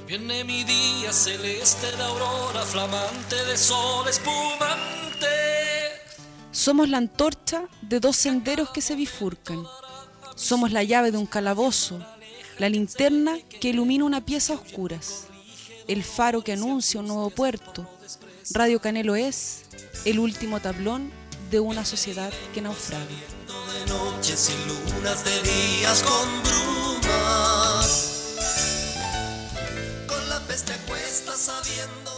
Viene mi día celeste de aurora, flamante de sol espumante. Somos la antorcha de dos senderos que se bifurcan. Somos la llave de un calabozo, la linterna que ilumina una pieza a oscuras, el faro que anuncia un nuevo puerto. Radio Canelo es el último tablón de una sociedad que naufraga. De noches y lunas, de días con brumas, con la peste a cuestas sabiendo